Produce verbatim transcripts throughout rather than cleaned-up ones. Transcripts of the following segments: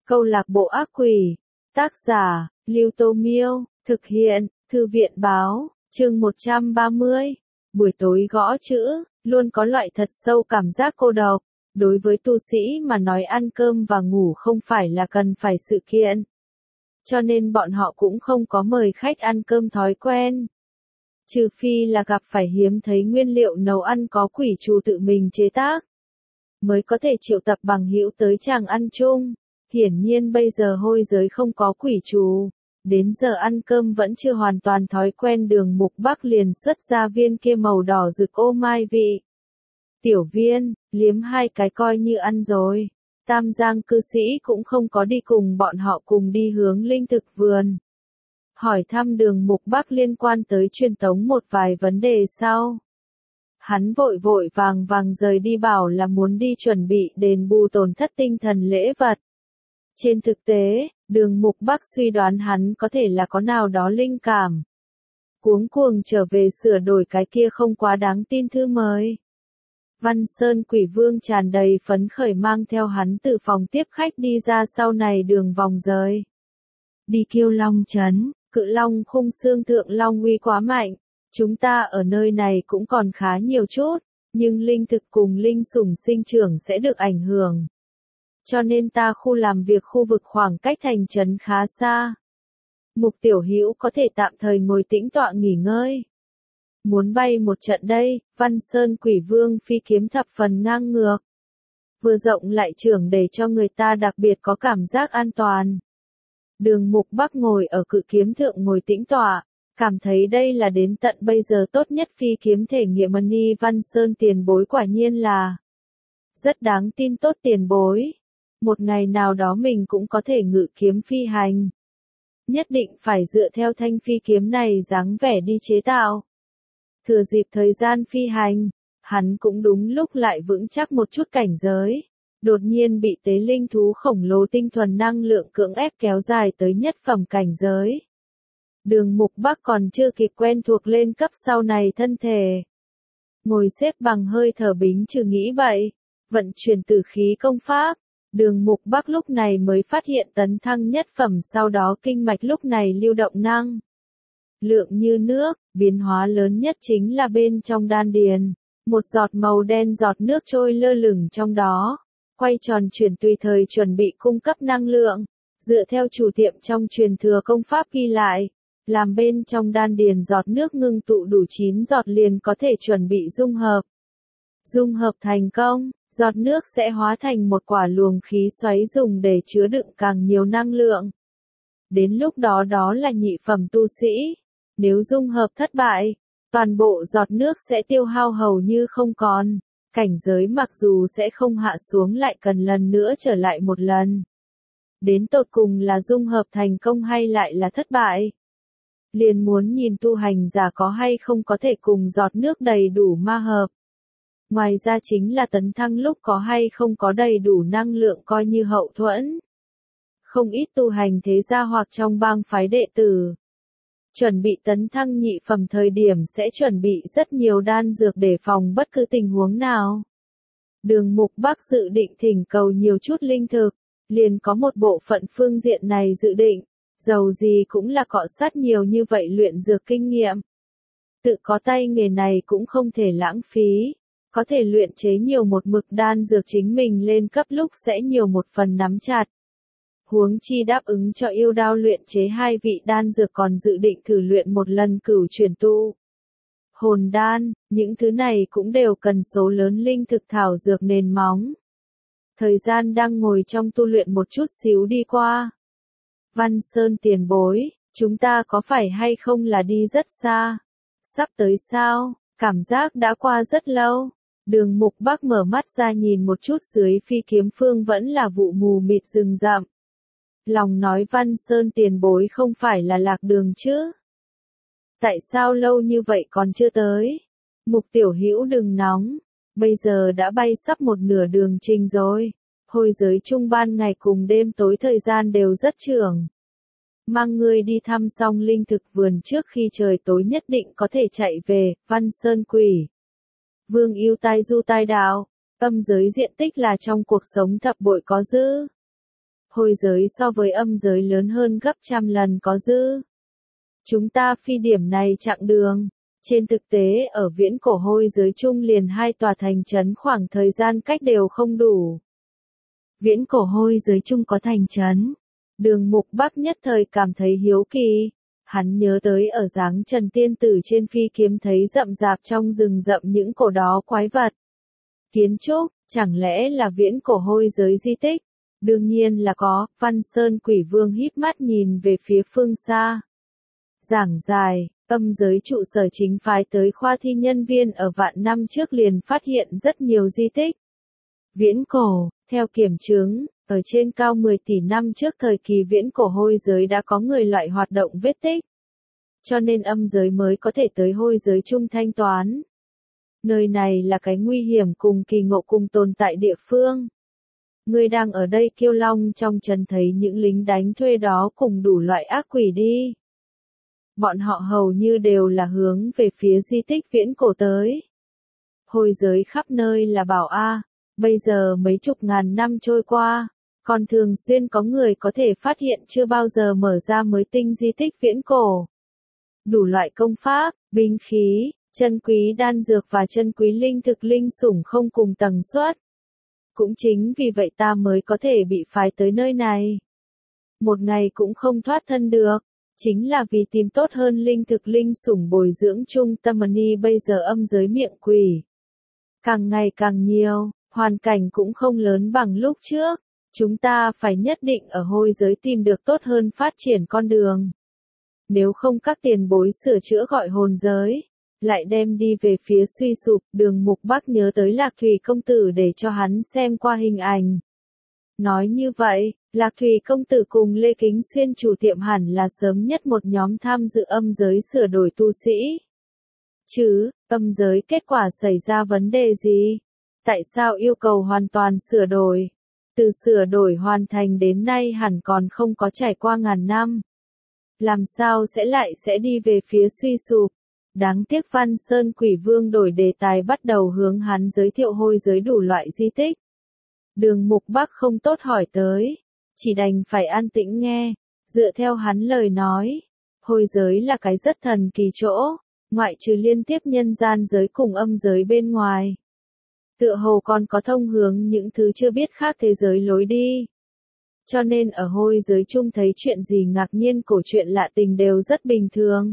Câu lạc bộ ác quỷ. Tác giả, Lưu Tô Miêu. Thực hiện, Thư viện Báo. Chương một trăm ba mươi. Buổi tối gõ chữ, luôn có loại thật sâu cảm giác cô độc. Đối với tu sĩ mà nói ăn cơm và ngủ không phải là cần phải sự kiện. Cho nên bọn họ cũng không có mời khách ăn cơm thói quen. Trừ phi là gặp phải hiếm thấy nguyên liệu nấu ăn có quỷ trù tự mình chế tác, mới có thể triệu tập bằng hữu tới chàng ăn chung. Hiển nhiên bây giờ hôi giới không có quỷ trù. Đến giờ ăn cơm vẫn chưa hoàn toàn thói quen, Đường Mục Bắc liền xuất ra viên kia màu đỏ rực ô mai vị. Tiểu viên, liếm hai cái coi như ăn rồi. Tam Giang cư sĩ cũng không có đi cùng bọn họ cùng đi hướng linh thực vườn. Hỏi thăm Đường Mục Bắc liên quan tới truyền tống một vài vấn đề sau. Hắn vội vội vàng vàng rời đi, bảo là muốn đi chuẩn bị đền bù tổn thất tinh thần lễ vật. Trên thực tế, Đường Mục Bắc suy đoán hắn có thể là có nào đó linh cảm. Cuống cuồng trở về sửa đổi cái kia không quá đáng tin thư mời. Văn Sơn Quỷ Vương tràn đầy phấn khởi mang theo hắn từ phòng tiếp khách đi ra, sau này đường vòng rời. Đi Kiêu Long trấn, Cự Long khung xương thượng long uy quá mạnh. Chúng ta ở nơi này cũng còn khá nhiều chút, nhưng linh thực cùng linh sủng sinh trưởng sẽ được ảnh hưởng. Cho nên ta khu làm việc khu vực khoảng cách thành trấn khá xa. Mục Tiểu Hữu có thể tạm thời ngồi tĩnh tọa nghỉ ngơi. Muốn bay một trận đây. Văn Sơn Quỷ Vương phi kiếm thập phần ngang ngược. Vừa rộng lại trưởng để cho người ta đặc biệt có cảm giác an toàn. Đường Mục Bắc ngồi ở cự kiếm thượng ngồi tĩnh tọa, cảm thấy đây là đến tận bây giờ tốt nhất phi kiếm thể nghiệm. Mani Văn Sơn tiền bối quả nhiên là rất đáng tin, tốt tiền bối. Một ngày nào đó mình cũng có thể ngự kiếm phi hành. Nhất định phải dựa theo thanh phi kiếm này dáng vẻ đi chế tạo. Thừa dịp thời gian phi hành, hắn cũng đúng lúc lại vững chắc một chút cảnh giới. Đột nhiên bị tế linh thú khổng lồ tinh thuần năng lượng cưỡng ép kéo dài tới nhất phẩm cảnh giới. Đường Mục Bắc còn chưa kịp quen thuộc lên cấp sau này thân thể. Ngồi xếp bằng hơi thở bính trừ nghĩ bậy, vận chuyển tử khí công pháp. Đường Mục Bắc lúc này mới phát hiện tấn thăng nhất phẩm, sau đó kinh mạch lúc này lưu động năng lượng như nước. Biến hóa lớn nhất chính là bên trong đan điền, một giọt màu đen giọt nước trôi lơ lửng trong đó, quay tròn chuyển tùy thời chuẩn bị cung cấp năng lượng. Dựa theo chủ tiệm trong truyền thừa công pháp ghi lại, làm bên trong đan điền giọt nước ngưng tụ đủ chín giọt liền có thể chuẩn bị dung hợp. Dung hợp thành công, giọt nước sẽ hóa thành một quả luồng khí xoáy dùng để chứa đựng càng nhiều năng lượng. Đến lúc đó đó là nhị phẩm tu sĩ. Nếu dung hợp thất bại, toàn bộ giọt nước sẽ tiêu hao hầu như không còn. Cảnh giới mặc dù sẽ không hạ xuống, lại cần lần nữa trở lại một lần. Đến tột cùng là dung hợp thành công hay lại là thất bại? Liền muốn nhìn tu hành giả có hay không có thể cùng giọt nước đầy đủ ma hợp. Ngoài ra chính là tấn thăng lúc có hay không có đầy đủ năng lượng coi như hậu thuẫn. Không ít tu hành thế gia hoặc trong bang phái đệ tử, chuẩn bị tấn thăng nhị phẩm thời điểm sẽ chuẩn bị rất nhiều đan dược để phòng bất cứ tình huống nào. Đường Mục Bắc dự định thỉnh cầu nhiều chút linh thực, liền có một bộ phận phương diện này dự định, dầu gì cũng là cọ sát nhiều như vậy luyện dược kinh nghiệm. Tự có tay nghề này cũng không thể lãng phí, có thể luyện chế nhiều một mực đan dược chính mình lên cấp lúc sẽ nhiều một phần nắm chặt. Huống chi đáp ứng cho yêu đao luyện chế hai vị đan dược, còn dự định thử luyện một lần cửu chuyển tu hồn đan, những thứ này cũng đều cần số lớn linh thực thảo dược nền móng. Thời gian đang ngồi trong tu luyện một chút xíu đi qua. Văn Sơn tiền bối, chúng ta có phải hay không là đi rất xa? Sắp tới sao? Cảm giác đã qua rất lâu. Đường Mục Bắc mở mắt ra nhìn một chút dưới phi kiếm phương vẫn là vụ mù mịt rừng rậm. Lòng nói Văn Sơn tiền bối không phải là lạc đường chứ? Tại sao lâu như vậy còn chưa tới? Mục Tiểu Hữu đừng nóng, bây giờ đã bay sắp một nửa đường trình rồi. Hôi giới chung ban ngày cùng đêm tối thời gian đều rất trưởng. Mang ngươi đi thăm xong linh thực vườn trước khi trời tối nhất định có thể chạy về. Văn Sơn Quỷ Vương yêu tai du tai đạo, âm giới diện tích là trong cuộc sống thập bội có dư. Hôi giới so với âm giới lớn hơn gấp trăm lần có dư. Chúng ta phi điểm này chặng đường. Trên thực tế ở viễn cổ hôi giới chung liền hai tòa thành trấn khoảng thời gian cách đều không đủ. Viễn cổ hôi giới chung có thành trấn. Đường Mục Bắc nhất thời cảm thấy hiếu kỳ. Hắn nhớ tới ở dáng Trần Tiên Tử trên phi kiếm thấy rậm rạp trong rừng rậm những cổ đó quái vật. Kiến trúc, chẳng lẽ là viễn cổ hôi giới di tích? Đương nhiên là có, Văn Sơn Quỷ Vương híp mắt nhìn về phía phương xa. Giảng dài, âm giới trụ sở chính phái tới khoa thi nhân viên ở vạn năm trước liền phát hiện rất nhiều di tích. Viễn cổ, theo kiểm chứng, ở trên cao mười tỷ năm trước thời kỳ viễn cổ hôi giới đã có người loại hoạt động vết tích. Cho nên âm giới mới có thể tới hôi giới chung thanh toán. Nơi này là cái nguy hiểm cùng kỳ ngộ cùng tồn tại địa phương. Ngươi đang ở đây Kiêu Long trong trần thấy những lính đánh thuê đó cùng đủ loại ác quỷ đi. Bọn họ hầu như đều là hướng về phía di tích viễn cổ tới. Hôi giới khắp nơi là bảo a, bây giờ mấy chục ngàn năm trôi qua, còn thường xuyên có người có thể phát hiện chưa bao giờ mở ra mới tinh di tích viễn cổ. Đủ loại công pháp, binh khí, chân quý đan dược và chân quý linh thực linh sủng không cùng tầng suất. Cũng chính vì vậy ta mới có thể bị phái tới nơi này. Một ngày cũng không thoát thân được, chính là vì tìm tốt hơn linh thực linh sủng bồi dưỡng trung tâm ni bây giờ âm giới miệng quỷ. Càng ngày càng nhiều, hoàn cảnh cũng không lớn bằng lúc trước, chúng ta phải nhất định ở hôi giới tìm được tốt hơn phát triển con đường. Nếu không các tiền bối sửa chữa gọi hồn giới, lại đem đi về phía suy sụp. Đường Mục Bắc nhớ tới Lạc Thủy công tử để cho hắn xem qua hình ảnh. Nói như vậy, Lạc Thủy công tử cùng Lê Kính Xuyên chủ tiệm hẳn là sớm nhất một nhóm tham dự âm giới sửa đổi tu sĩ. Chứ, âm giới kết quả xảy ra vấn đề gì? Tại sao yêu cầu hoàn toàn sửa đổi? Từ sửa đổi hoàn thành đến nay hẳn còn không có trải qua ngàn năm. Làm sao sẽ lại sẽ đi về phía suy sụp? Đáng tiếc Văn Sơn Quỷ Vương đổi đề tài bắt đầu hướng hắn giới thiệu hôi giới đủ loại di tích. Đường Mục Bắc không tốt hỏi tới, chỉ đành phải an tĩnh nghe, dựa theo hắn lời nói. Hôi giới là cái rất thần kỳ chỗ, ngoại trừ liên tiếp nhân gian giới cùng âm giới bên ngoài. Tựa hồ còn có thông hướng những thứ chưa biết khác thế giới lối đi. Cho nên ở hôi giới chung thấy chuyện gì ngạc nhiên cổ chuyện lạ tình đều rất bình thường.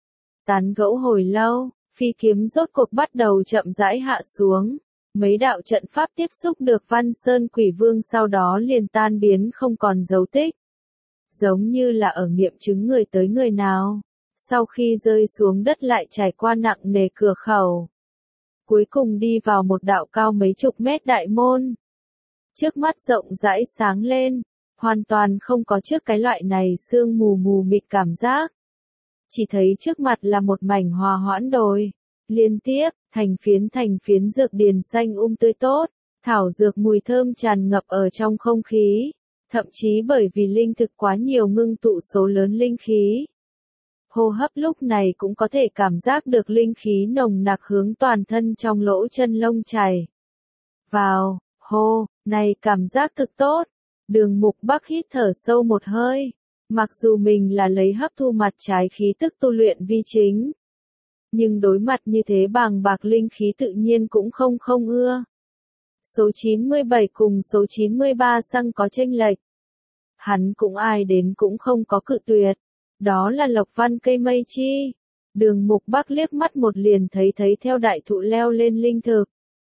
Tán gẫu hồi lâu, phi kiếm rốt cuộc bắt đầu chậm rãi hạ xuống. Mấy đạo trận pháp tiếp xúc được Văn Sơn Quỷ Vương sau đó liền tan biến không còn dấu tích. Giống như là ở nghiệm chứng người tới người nào. Sau khi rơi xuống đất lại trải qua nặng nề cửa khẩu. Cuối cùng đi vào một đạo cao mấy chục mét đại môn. Trước mắt rộng rãi sáng lên, hoàn toàn không có trước cái loại này sương mù mù mịt cảm giác. Chỉ thấy trước mặt là một mảnh hòa hoãn đồi. Liên tiếp, thành phiến thành phiến dược điền xanh um tươi tốt, thảo dược mùi thơm tràn ngập ở trong không khí, thậm chí bởi vì linh thực quá nhiều ngưng tụ số lớn linh khí. Hô hấp lúc này cũng có thể cảm giác được linh khí nồng nặc hướng toàn thân trong lỗ chân lông chảy vào, hô, này cảm giác thực tốt. Đường Mục Bắc hít thở sâu một hơi, mặc dù mình là lấy hấp thu mặt trái khí tức tu luyện vi chính. Nhưng đối mặt như thế bàng bạc linh khí tự nhiên cũng không không ưa. Số chín mươi bảy cùng số chín mươi ba xăng có chênh lệch. Hắn cũng ai đến cũng không có cự tuyệt. Đó là lộc văn cây mây chi. Đường Mục Bắc liếc mắt một liền thấy thấy theo đại thụ leo lên linh thực.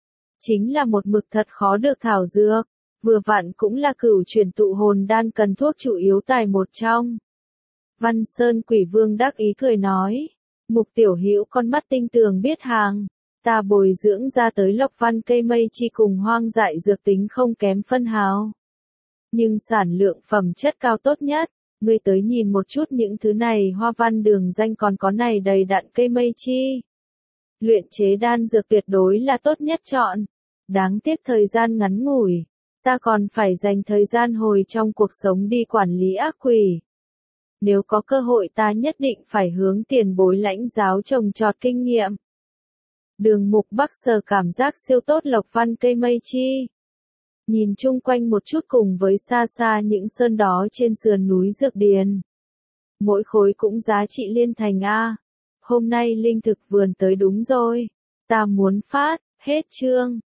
Chính là một mực thật khó được thảo dược. Vừa vặn cũng là cửu chuyển tụ hồn đan cần thuốc chủ yếu tài một trong. Văn Sơn Quỷ Vương đắc ý cười nói. Mục tiểu hữu con mắt tinh tường biết hàng, ta bồi dưỡng ra tới lộc văn cây mây chi cùng hoang dại dược tính không kém phân hào. Nhưng sản lượng phẩm chất cao tốt nhất, ngươi tới nhìn một chút những thứ này hoa văn đường danh còn có này đầy đặn cây mây chi. Luyện chế đan dược tuyệt đối là tốt nhất chọn. Đáng tiếc thời gian ngắn ngủi, ta còn phải dành thời gian hồi trong cuộc sống đi quản lý ác quỷ. Nếu có cơ hội ta nhất định phải hướng tiền bối lãnh giáo trồng trọt kinh nghiệm. Đường Mục Bắc sờ cảm giác siêu tốt lộc văn cây mây chi. nhìn chung quanh một chút cùng với xa xa những sơn đó trên sườn núi Dược Điền. Mỗi khối cũng giá trị liên thành a. Hôm nay linh thực vườn tới đúng rồi. Ta muốn phát, hết chương.